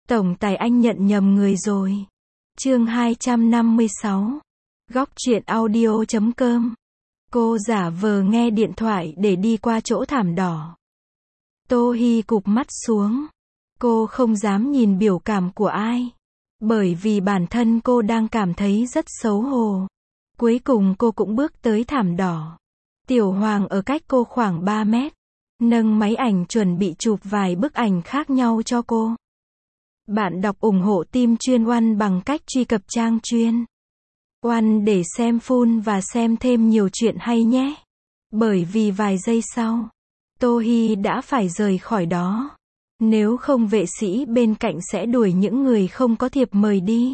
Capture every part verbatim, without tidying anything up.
Tổng tài anh nhận nhầm người rồi. Chương hai trăm năm mươi sáu. Góc truyện audio chấm com. Cô giả vờ nghe điện thoại để đi qua chỗ thảm đỏ. Tô Hi cụp mắt xuống. Cô không dám nhìn biểu cảm của ai. Bởi vì bản thân cô đang cảm thấy rất xấu hổ. Cuối cùng cô cũng bước tới thảm đỏ. Tiểu Hoàng ở cách cô khoảng ba mét. Nâng máy ảnh chuẩn bị chụp vài bức ảnh khác nhau cho cô. Bạn đọc ủng hộ team chuyên One bằng cách truy cập trang chuyên One để xem full và xem thêm nhiều chuyện hay nhé. Bởi vì vài giây sau, Tô Hi đã phải rời khỏi đó. Nếu không vệ sĩ bên cạnh sẽ đuổi những người không có thiệp mời đi.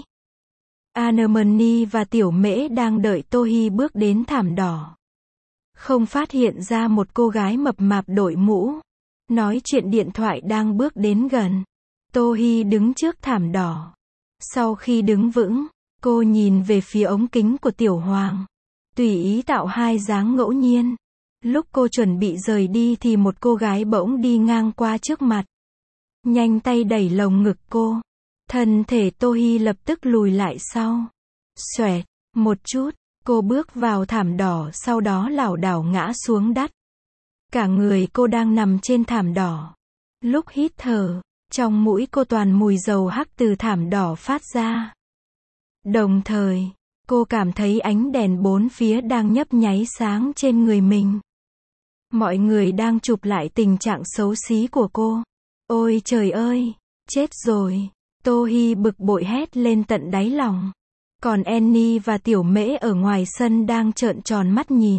Anemone và Tiểu Mễ đang đợi Tô Hi bước đến thảm đỏ. Không phát hiện ra một cô gái mập mạp đội mũ, nói chuyện điện thoại đang bước đến gần. Tô Hi đứng trước thảm đỏ. Sau khi đứng vững, cô nhìn về phía ống kính của Tiểu Hoàng. Tùy ý tạo hai dáng ngẫu nhiên. Lúc cô chuẩn bị rời đi thì một cô gái bỗng đi ngang qua trước mặt. Nhanh tay đẩy lồng ngực cô. Thân thể Tô Hi lập tức lùi lại sau. Xoẹt, một chút, cô bước vào thảm đỏ sau đó lảo đảo ngã xuống đất. Cả người cô đang nằm trên thảm đỏ. Lúc hít thở, trong mũi cô toàn mùi dầu hắc từ thảm đỏ phát ra. Đồng thời, cô cảm thấy ánh đèn bốn phía đang nhấp nháy sáng trên người mình. Mọi người đang chụp lại tình trạng xấu xí của cô. Ôi trời ơi, chết rồi. Tô Hi bực bội hét lên tận đáy lòng. Còn Annie và Tiểu Mễ ở ngoài sân đang trợn tròn mắt nhìn.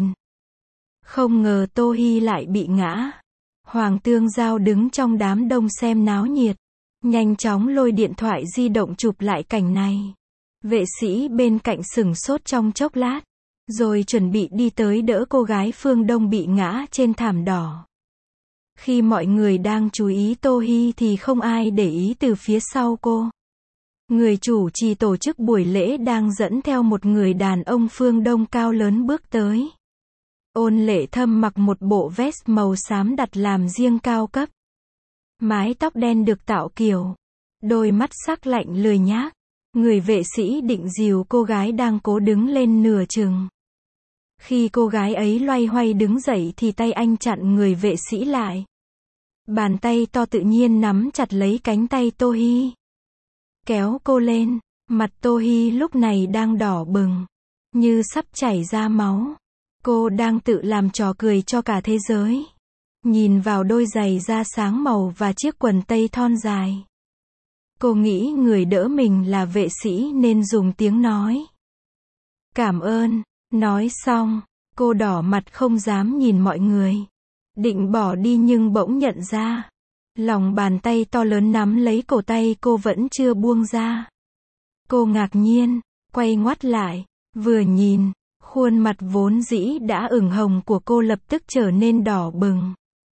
Không ngờ Tô Hi lại bị ngã. Hoàng Tương Giao đứng trong đám đông xem náo nhiệt. Nhanh chóng lôi điện thoại di động chụp lại cảnh này. Vệ sĩ bên cạnh sửng sốt trong chốc lát. Rồi chuẩn bị đi tới đỡ cô gái Phương Đông bị ngã trên thảm đỏ. Khi mọi người đang chú ý Tô Hi thì không ai để ý từ phía sau cô. Người chủ trì tổ chức buổi lễ đang dẫn theo một người đàn ông phương Đông cao lớn bước tới. Ôn Lệ Thâm mặc một bộ vest màu xám đặt làm riêng cao cấp. Mái tóc đen được tạo kiểu. Đôi mắt sắc lạnh lười nhác. Người vệ sĩ định dìu cô gái đang cố đứng lên nửa chừng. Khi cô gái ấy loay hoay đứng dậy thì tay anh chặn người vệ sĩ lại. Bàn tay to tự nhiên nắm chặt lấy cánh tay Tô Hi. Kéo cô lên, mặt Tô Hi lúc này đang đỏ bừng, như sắp chảy ra máu. Cô đang tự làm trò cười cho cả thế giới. Nhìn vào đôi giày da sáng màu và chiếc quần tây thon dài. Cô nghĩ người đỡ mình là vệ sĩ nên dùng tiếng nói. Cảm ơn. Nói xong, cô đỏ mặt không dám nhìn mọi người. Định bỏ đi nhưng bỗng nhận ra. Lòng bàn tay to lớn nắm lấy cổ tay cô vẫn chưa buông ra. Cô ngạc nhiên, quay ngoắt lại, vừa nhìn, khuôn mặt vốn dĩ đã ửng hồng của cô lập tức trở nên đỏ bừng.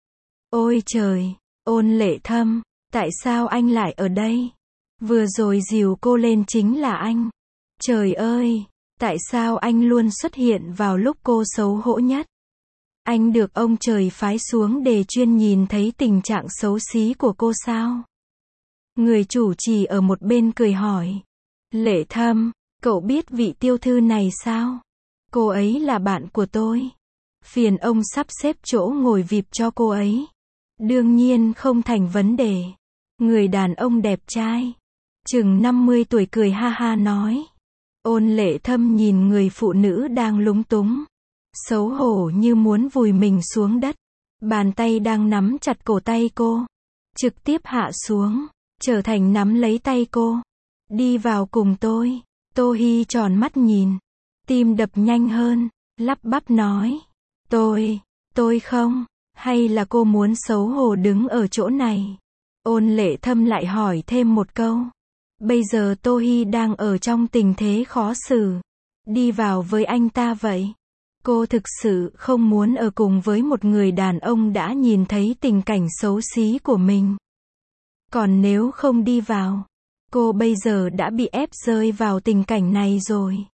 Ôi trời, Ôn Lệ Thâm, tại sao anh lại ở đây? Vừa rồi dìu cô lên chính là anh. Trời ơi, tại sao anh luôn xuất hiện vào lúc cô xấu hổ nhất? Anh được ông trời phái xuống để chuyên nhìn thấy tình trạng xấu xí của cô sao? Người chủ trì ở một bên cười hỏi. Lệ Thâm, cậu biết vị tiêu thư này sao? Cô ấy là bạn của tôi. Phiền ông sắp xếp chỗ ngồi vê i pê cho cô ấy. Đương nhiên không thành vấn đề. Người đàn ông đẹp trai, chừng năm mươi tuổi cười ha ha nói. Ôn Lệ Thâm nhìn người phụ nữ đang lúng túng. Xấu hổ như muốn vùi mình xuống đất. Bàn tay đang nắm chặt cổ tay cô. Trực tiếp hạ xuống, trở thành nắm lấy tay cô. Đi vào cùng tôi. Tô Hi tròn mắt nhìn. Tim đập nhanh hơn, lắp bắp nói. Tôi, tôi không, hay là cô muốn xấu hổ đứng ở chỗ này? Ôn Lệ Thâm lại hỏi thêm một câu. Bây giờ Tô Hi đang ở trong tình thế khó xử. Đi vào với anh ta vậy. Cô thực sự không muốn ở cùng với một người đàn ông đã nhìn thấy tình cảnh xấu xí của mình. Còn nếu không đi vào, cô bây giờ đã bị ép rơi vào tình cảnh này rồi.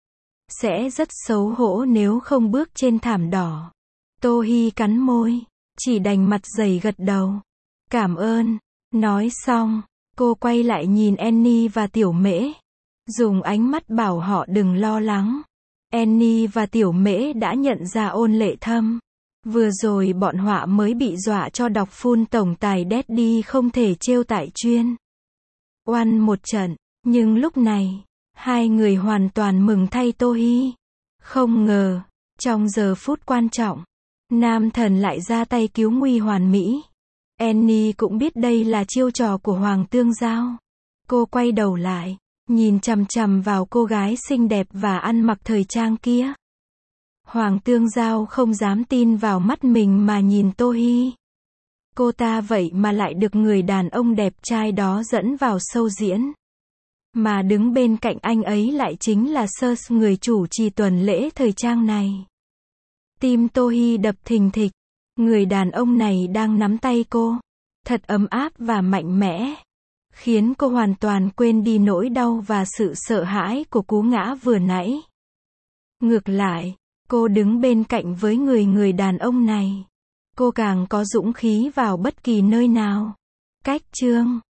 Sẽ rất xấu hổ nếu không bước trên thảm đỏ. Tô Hi cắn môi, chỉ đành mặt dày gật đầu. Cảm ơn. Nói xong, Cô quay lại nhìn Annie và Tiểu Mễ, dùng ánh mắt bảo họ đừng lo lắng. Annie và Tiểu Mễ đã nhận ra Ôn Lệ Thâm. Vừa rồi bọn họ mới bị dọa cho đọc phun tổng tài Daddy không thể trêu tại chuyên oan một trận, nhưng lúc này, hai người hoàn toàn mừng thay Tô Hi. Không ngờ, trong giờ phút quan trọng, nam thần lại ra tay cứu nguy hoàn mỹ. Annie cũng biết đây là chiêu trò của Hoàng Tương Giao. Cô quay đầu lại, nhìn chằm chằm vào cô gái xinh đẹp và ăn mặc thời trang kia. Hoàng Tương Giao không dám tin vào mắt mình mà nhìn Tô Hi. Cô ta vậy mà lại được người đàn ông đẹp trai đó dẫn vào show diễn. Mà đứng bên cạnh anh ấy lại chính là Sơ, người chủ trì tuần lễ thời trang này. Tim Tô Hi đập thình thịch. Người đàn ông này đang nắm tay cô. Thật ấm áp và mạnh mẽ. Khiến cô hoàn toàn quên đi nỗi đau và sự sợ hãi của cú ngã vừa nãy. Ngược lại, cô đứng bên cạnh với người người đàn ông này. Cô càng có dũng khí vào bất kỳ nơi nào. Cách chương